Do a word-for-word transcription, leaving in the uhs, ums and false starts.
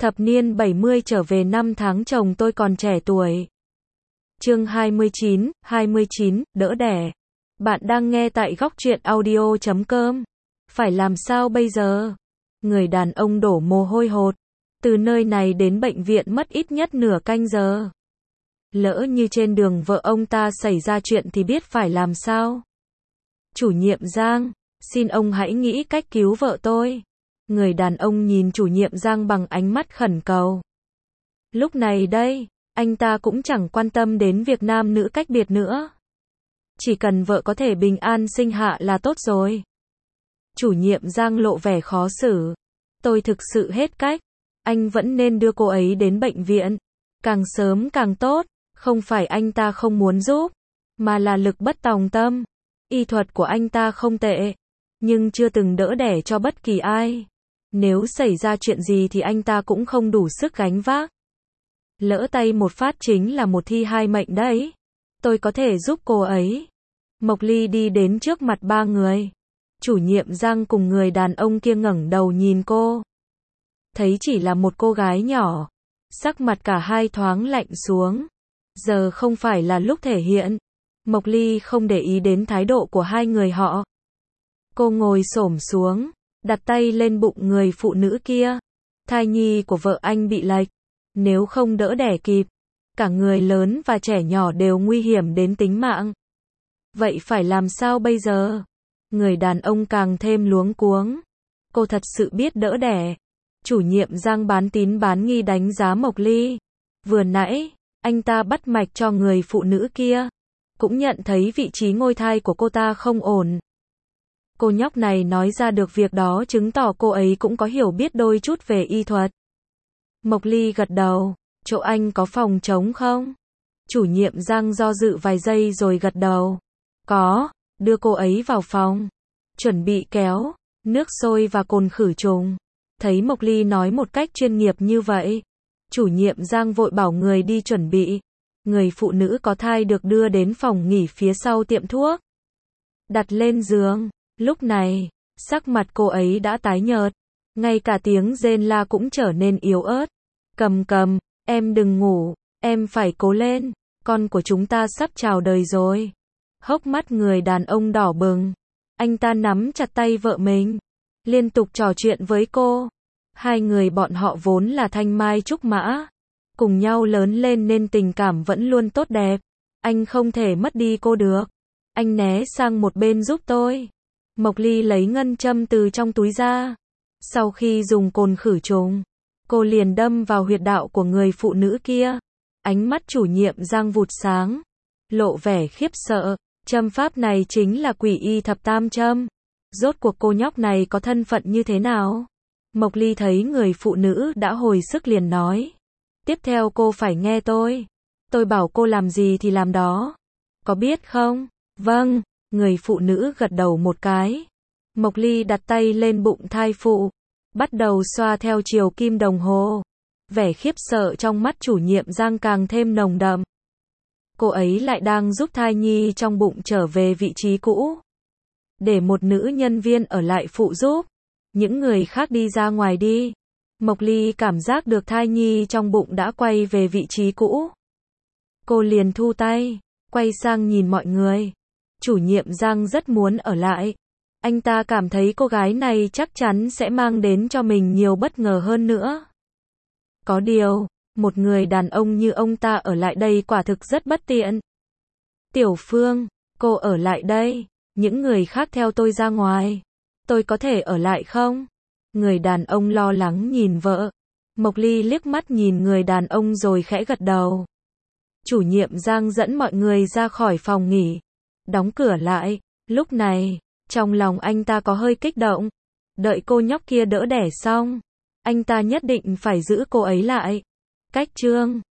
Thập niên bảy mươi trở về năm tháng chồng tôi còn trẻ tuổi. Chương hai mươi chín, hai mươi chín, đỡ đẻ. Bạn đang nghe tại góc truyện audio chấm com. Phải làm sao bây giờ? Người đàn ông đổ mồ hôi hột. Từ nơi này đến bệnh viện mất ít nhất nửa canh giờ. Lỡ như trên đường vợ ông ta xảy ra chuyện thì biết phải làm sao? Chủ nhiệm Giang, xin ông hãy nghĩ cách cứu vợ tôi. Người đàn ông nhìn chủ nhiệm Giang bằng ánh mắt khẩn cầu. Lúc này đây, anh ta cũng chẳng quan tâm đến việc nam nữ cách biệt nữa. Chỉ cần vợ có thể bình an sinh hạ là tốt rồi. Chủ nhiệm Giang lộ vẻ khó xử. Tôi thực sự hết cách. Anh vẫn nên đưa cô ấy đến bệnh viện. Càng sớm càng tốt. Không phải anh ta không muốn giúp, mà là lực bất tòng tâm. Y thuật của anh ta không tệ, nhưng chưa từng đỡ đẻ cho bất kỳ ai. Nếu xảy ra chuyện gì thì anh ta cũng không đủ sức gánh vác. Lỡ tay một phát chính là một thi hai mệnh đấy. Tôi có thể giúp cô ấy. Mộc Ly đi đến trước mặt ba người. Chủ nhiệm Giang cùng người đàn ông kia ngẩng đầu nhìn cô. Thấy chỉ là một cô gái nhỏ. Sắc mặt cả hai thoáng lạnh xuống. Giờ không phải là lúc thể hiện. Mộc Ly không để ý đến thái độ của hai người họ. Cô ngồi xổm xuống, đặt tay lên bụng người phụ nữ kia. Thai nhi của vợ anh bị lệch. Nếu không đỡ đẻ kịp, cả người lớn và trẻ nhỏ đều nguy hiểm đến tính mạng. Vậy phải làm sao bây giờ? Người đàn ông càng thêm luống cuống. Cô thật sự biết đỡ đẻ. Chủ nhiệm Giang bán tín bán nghi đánh giá Mộc Ly. Vừa nãy, anh ta bắt mạch cho người phụ nữ kia. Cũng nhận thấy vị trí ngôi thai của cô ta không ổn. Cô nhóc này nói ra được việc đó chứng tỏ cô ấy cũng có hiểu biết đôi chút về y thuật. Mộc Ly gật đầu. Chỗ anh có phòng trống không? Chủ nhiệm Giang do dự vài giây rồi gật đầu. Có, đưa cô ấy vào phòng. Chuẩn bị kéo, nước sôi và cồn khử trùng. Thấy Mộc Ly nói một cách chuyên nghiệp như vậy. Chủ nhiệm Giang vội bảo người đi chuẩn bị. Người phụ nữ có thai được đưa đến phòng nghỉ phía sau tiệm thuốc. Đặt lên giường. Lúc này, sắc mặt cô ấy đã tái nhợt. Ngay cả tiếng rên la cũng trở nên yếu ớt. Cầm cầm, em đừng ngủ, em phải cố lên. Con của chúng ta sắp chào đời rồi. Hốc mắt người đàn ông đỏ bừng. Anh ta nắm chặt tay vợ mình. Liên tục trò chuyện với cô. Hai người bọn họ vốn là thanh mai trúc mã. Cùng nhau lớn lên nên tình cảm vẫn luôn tốt đẹp. Anh không thể mất đi cô được. Anh né sang một bên giúp tôi. Mộc Ly lấy ngân châm từ trong túi ra. Sau khi dùng cồn khử trùng, cô liền đâm vào huyệt đạo của người phụ nữ kia. Ánh mắt chủ nhiệm Giang vụt sáng. Lộ vẻ khiếp sợ. Châm pháp này chính là quỷ y thập tam châm. Rốt cuộc cô nhóc này có thân phận như thế nào? Mộc Ly thấy người phụ nữ đã hồi sức liền nói. Tiếp theo cô phải nghe tôi. Tôi bảo cô làm gì thì làm đó. Có biết không? Vâng, người phụ nữ gật đầu một cái. Mộc Ly đặt tay lên bụng thai phụ. Bắt đầu xoa theo chiều kim đồng hồ. Vẻ khiếp sợ trong mắt chủ nhiệm Giang càng thêm nồng đậm. Cô ấy lại đang giúp thai nhi trong bụng trở về vị trí cũ. Để một nữ nhân viên ở lại phụ giúp. Những người khác đi ra ngoài đi. Mộc Ly cảm giác được thai nhi trong bụng đã quay về vị trí cũ. Cô liền thu tay, quay sang nhìn mọi người. Chủ nhiệm Giang rất muốn ở lại. Anh ta cảm thấy cô gái này chắc chắn sẽ mang đến cho mình nhiều bất ngờ hơn nữa. Có điều, một người đàn ông như ông ta ở lại đây quả thực rất bất tiện. Tiểu Phương, cô ở lại đây. Những người khác theo tôi ra ngoài. Tôi có thể ở lại không? Người đàn ông lo lắng nhìn vợ. Mộc Ly liếc mắt nhìn người đàn ông rồi khẽ gật đầu. Chủ nhiệm Giang dẫn mọi người ra khỏi phòng nghỉ. Đóng cửa lại. Lúc này, trong lòng anh ta có hơi kích động. Đợi cô nhóc kia đỡ đẻ xong. Anh ta nhất định phải giữ cô ấy lại. Cách chương